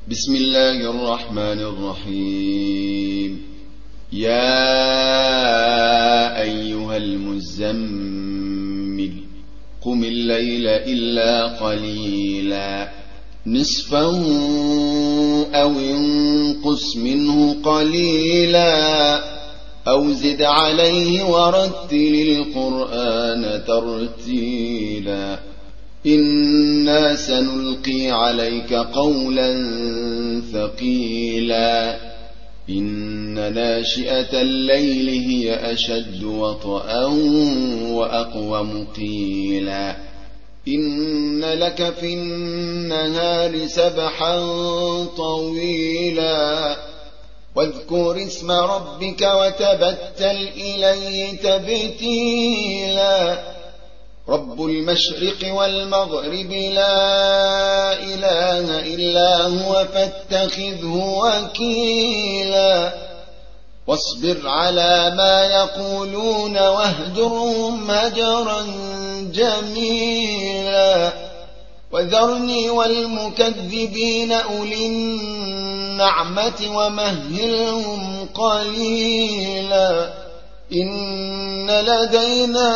بسم الله الرحمن الرحيم. يا أيها المزمل قم الليل إلا قليلا نصفه أو انقص منه قليلا أو زد عليه ورتل القرآن ترتيلا إنا سنلقي عليك قولا ثقيلا إن ناشئة الليل هي أشد وطئا وأقوم قيلا إن لك في النهار سبحا طويلا واذكر اسم ربك وتبتل إليه تبتيلا رب المشرق والمغرب لا إله إلا هو فاتخذه وكيلا واصبر على ما يقولون واهجرهم هجرا جميلا وذرني والمكذبين أولي النعمة ومهلهم قليلا إن لدينا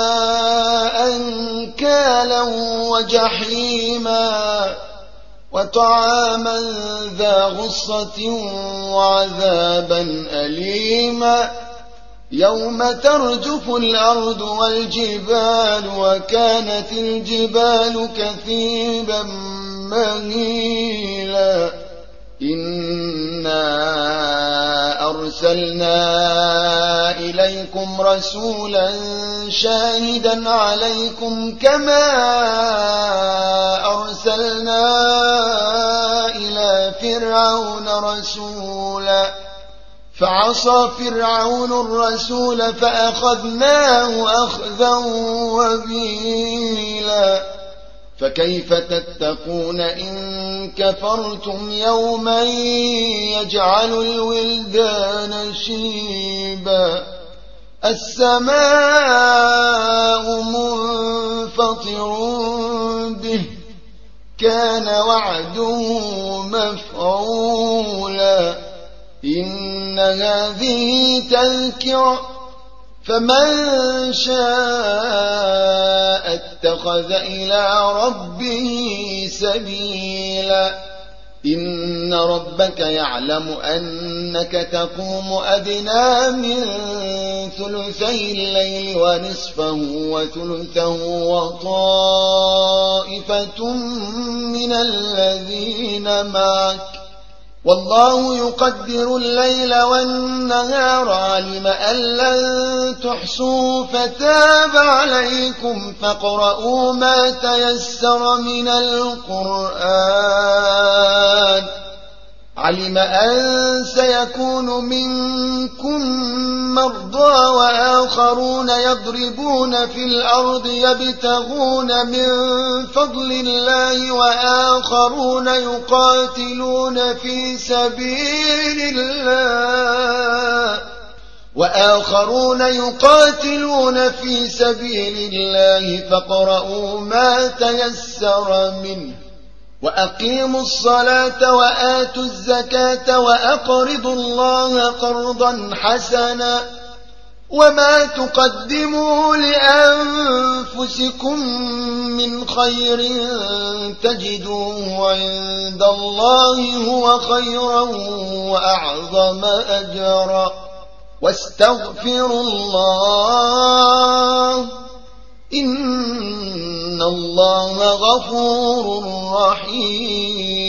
أنكالا وجحيما وطعاما ذا غصة وعذابا أليما يوم ترجف الأرض والجبال وكانت الجبال كثيبا مهيلا إنا أرسلنا إليكم رسولا شاهدا عليكم كما أرسلنا إلى فرعون رسولا فعصى فرعون الرسول فأخذناه أخذا وبيلا فكيف تتقون إن كفرتم يوما يجعل الولدان شيبا السماء منفطر به كان وعده مفعولا إن هذه تذكرة فمن شاء اتخذ إلى ربه سبيلا إن ربك يعلم أنك تقوم أدنى من ثلثي الليل ونصفه وثلثه وطائفة من الذين معك والله يقدر الليل والنهار علم أن لن تحصوا فتاب عليكم فاقرؤوا ما تيسر من القرآن علم أن سيكون منكم مرضى وآخرون يضربون في الأرض يبتغون من فضل الله وآخرون يقاتلون في سبيل الله فاقرؤوا ما تيسر منه وأقيموا الصلاة وآتوا الزكاة وأقرضوا الله قرضا حسنا وما تقدموا لأنفسكم من خير تجدوه عند الله هو خيرا وأعظم أجرا واستغفروا الله إن الله غفور رحيم